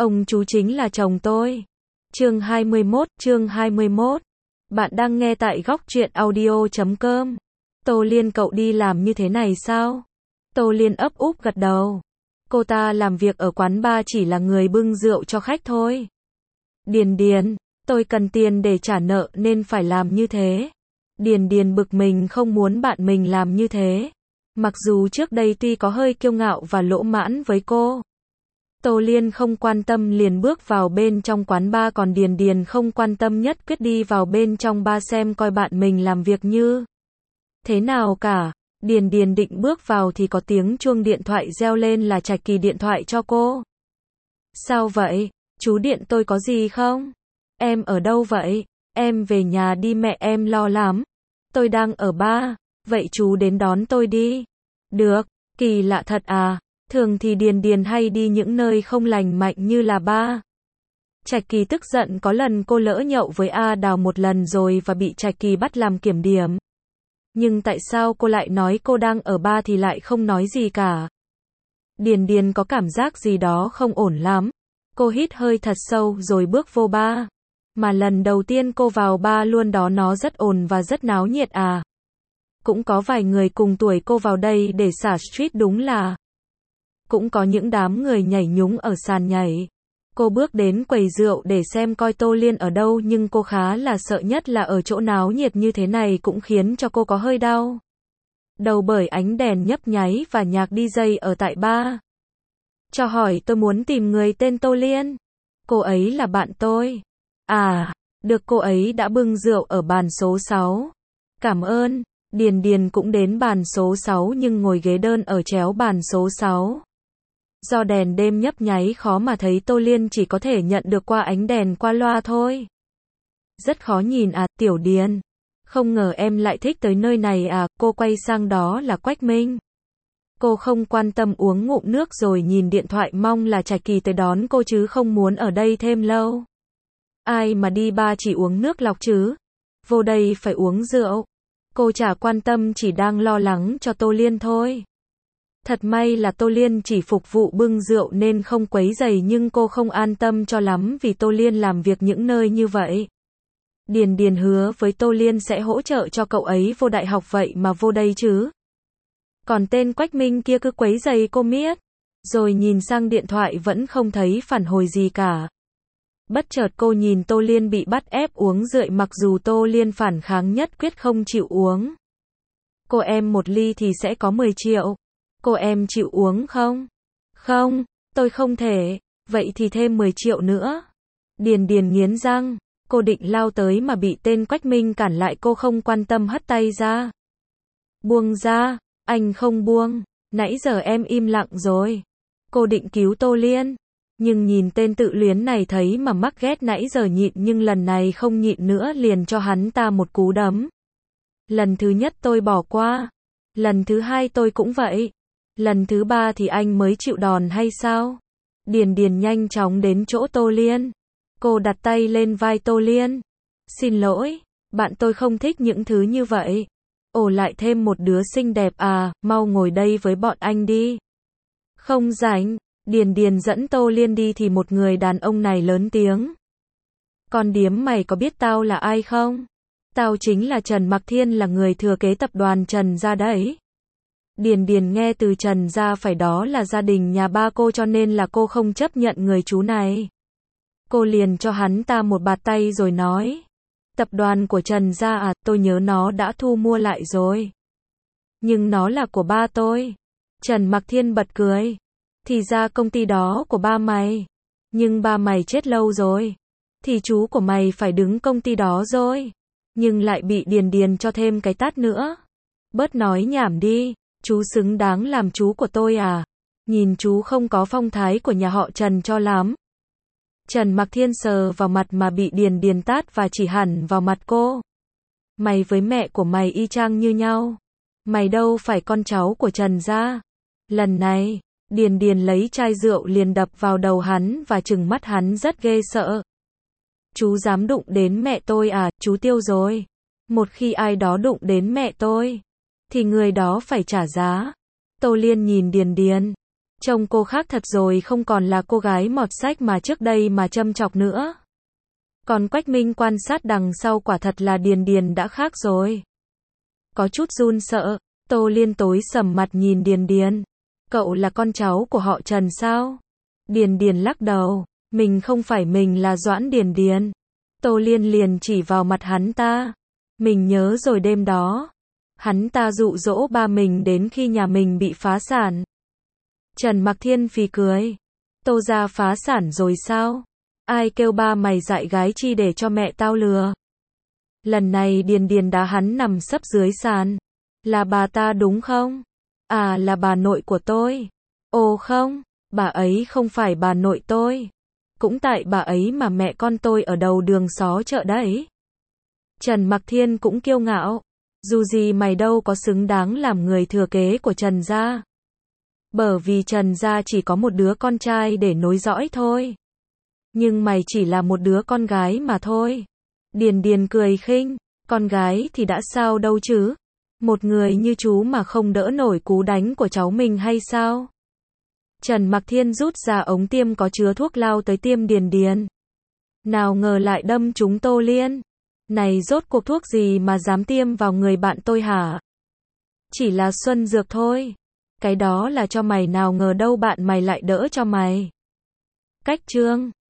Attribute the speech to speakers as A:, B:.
A: Ông chú chính là chồng tôi. Chương 21. Bạn đang nghe tại góc truyện audio.com. Tô Liên cậu đi làm như thế này sao? Tô Liên ấp úp gật đầu. Cô ta làm việc ở quán bar chỉ là người bưng rượu cho khách thôi. Điền, tôi cần tiền để trả nợ nên phải làm như thế. Điền bực mình không muốn bạn mình làm như thế. Mặc dù trước đây tuy có hơi kiêu ngạo và lỗ mãn với cô. Tô Liên không quan tâm liền bước vào bên trong quán bar, còn Điền không quan tâm nhất quyết đi vào bên trong bar xem coi bạn mình làm việc như thế nào cả. Điền định bước vào thì có tiếng chuông điện thoại reo lên, là Trạch Kỳ điện thoại cho cô. Sao vậy? Chú điện tôi có gì không? Em ở đâu vậy? Em về nhà đi, mẹ em lo lắm. Tôi đang ở bar. Vậy chú đến đón tôi đi. Được, kỳ lạ thật à. Thường thì Điền hay đi những nơi không lành mạnh như là bar. Trạch Kỳ tức giận, có lần cô lỡ nhậu với A Đào một lần rồi và bị Trạch Kỳ bắt làm kiểm điểm. Nhưng tại sao cô lại nói cô đang ở bar thì lại không nói gì cả? Điền có cảm giác gì đó không ổn lắm. Cô hít hơi thật sâu rồi bước vô bar. Mà lần đầu tiên cô vào bar luôn đó, nó rất ồn và rất náo nhiệt à. Cũng có vài người cùng tuổi cô vào đây để xả stress, đúng là. Cũng có những đám người nhảy nhúng ở sàn nhảy. Cô bước đến quầy rượu để xem coi Tô Liên ở đâu, nhưng cô khá là sợ, nhất là ở chỗ náo nhiệt như thế này cũng khiến cho cô có hơi đau đầu bởi ánh đèn nhấp nháy và nhạc DJ ở tại bar. Cho hỏi tôi muốn tìm người tên Tô Liên. Cô ấy là bạn tôi. À, được, cô ấy đã bưng rượu ở bàn số 6. Cảm ơn. Điền cũng đến bàn số 6 nhưng ngồi ghế đơn ở chéo bàn số 6. Do đèn đêm nhấp nháy khó mà thấy Tô Liên, chỉ có thể nhận được qua ánh đèn qua loa thôi. Rất khó nhìn à, Tiểu Điền. Không ngờ em lại thích tới nơi này à, cô quay sang đó là Quách Minh. Cô không quan tâm, uống ngụm nước rồi nhìn điện thoại, mong là Trạch Kỳ tới đón cô chứ không muốn ở đây thêm lâu. Ai mà đi bar chỉ uống nước lọc chứ. Vô đây phải uống rượu. Cô chả quan tâm, chỉ đang lo lắng cho Tô Liên thôi. Thật may là Tô Liên chỉ phục vụ bưng rượu nên không quấy rầy, nhưng cô không an tâm cho lắm vì Tô Liên làm việc những nơi như vậy. Điền hứa với Tô Liên sẽ hỗ trợ cho cậu ấy vô đại học, vậy mà vô đây chứ. Còn tên Quách Minh kia cứ quấy rầy cô miết. Rồi nhìn sang điện thoại vẫn không thấy phản hồi gì cả. Bất chợt cô nhìn Tô Liên bị bắt ép uống rượu, mặc dù Tô Liên phản kháng nhất quyết không chịu uống. Cô em một ly thì sẽ có 10 triệu. Cô em chịu uống không? Không, tôi không thể. Vậy thì thêm 10 triệu nữa. Điền nghiến răng. Cô định lao tới mà bị tên Quách Minh cản lại, cô không quan tâm hất tay ra. Buông ra, anh không buông. Nãy giờ em im lặng rồi. Cô định cứu Tô Liên. Nhưng nhìn tên tự luyến này thấy mà mắc ghét, nãy giờ nhịn nhưng lần này không nhịn nữa, liền cho hắn ta một cú đấm. Lần thứ nhất tôi bỏ qua. Lần thứ hai tôi cũng vậy. Lần thứ ba thì anh mới chịu đòn hay sao? Điền nhanh chóng đến chỗ Tô Liên. Cô đặt tay lên vai Tô Liên. Xin lỗi, bạn tôi không thích những thứ như vậy. Ồ, lại thêm một đứa xinh đẹp à, mau ngồi đây với bọn anh đi. Không rảnh. Điền dẫn Tô Liên đi thì một người đàn ông này lớn tiếng. Con điếm, mày có biết tao là ai không? Tao chính là Trần Mặc Thiên, là người thừa kế tập đoàn Trần gia đấy. Điền nghe từ Trần gia phải đó là gia đình nhà ba cô, cho nên là cô không chấp nhận người chú này. Cô liền cho hắn ta một bạt tay rồi nói. Tập đoàn của Trần gia à, tôi nhớ nó đã thu mua lại rồi. Nhưng nó là của ba tôi. Trần Mặc Thiên bật cười. Thì ra công ty đó của ba mày. Nhưng ba mày chết lâu rồi. Thì chú của mày phải đứng công ty đó rồi. Nhưng lại bị Điền cho thêm cái tát nữa. Bớt nói nhảm đi. Chú xứng đáng làm chú của tôi à? Nhìn chú không có phong thái của nhà họ Trần cho lắm. Trần Mặc Thiên sờ vào mặt mà bị Điền tát và chỉ hẳn vào mặt cô. Mày với mẹ của mày y chang như nhau. Mày đâu phải con cháu của Trần gia. Lần này, Điền lấy chai rượu liền đập vào đầu hắn và trừng mắt hắn rất ghê sợ. Chú dám đụng đến mẹ tôi à, chú tiêu rồi. Một khi ai đó đụng đến mẹ tôi, thì người đó phải trả giá. Tô Liên nhìn Điền. Trông cô khác thật rồi, không còn là cô gái mọt sách mà trước đây mà châm chọc nữa. Còn Quách Minh quan sát đằng sau, quả thật là Điền Điền đã khác rồi. Có chút run sợ, Tô Liên tối sầm mặt nhìn Điền Điền. Cậu là con cháu của họ Trần sao? Điền Điền lắc đầu, mình không phải, mình là Doãn Điền Điền. Tô Liên liền chỉ vào mặt hắn ta. Mình nhớ rồi, đêm đó hắn ta dụ dỗ ba mình đến khi nhà mình bị phá sản. Trần Mặc Thiên phì cười. Tô gia phá sản rồi sao? Ai kêu ba mày dại gái chi để cho mẹ tao lừa? Lần này Điền Điền đá hắn nằm sấp dưới sàn. Là bà ta đúng không? À, là bà nội của tôi. Ồ không, bà ấy không phải bà nội tôi. Cũng tại bà ấy mà mẹ con tôi ở đầu đường xó chợ đấy. Trần Mặc Thiên cũng kiêu ngạo. Dù gì mày đâu có xứng đáng làm người thừa kế của Trần gia. Bởi vì Trần gia chỉ có một đứa con trai để nối dõi thôi. Nhưng mày chỉ là một đứa con gái mà thôi. Điền Điền cười khinh. Con gái thì đã sao đâu chứ? Một người như chú mà không đỡ nổi cú đánh của cháu mình hay sao? Trần Mặc Thiên rút ra ống tiêm có chứa thuốc lao tới tiêm Điền Điền. Nào ngờ lại đâm trúng Tô Liên. Này rốt cuộc thuốc gì mà dám tiêm vào người bạn tôi hả? Chỉ là xuân dược thôi. Cái đó là cho mày, nào ngờ đâu bạn mày lại đỡ cho mày. Cách chương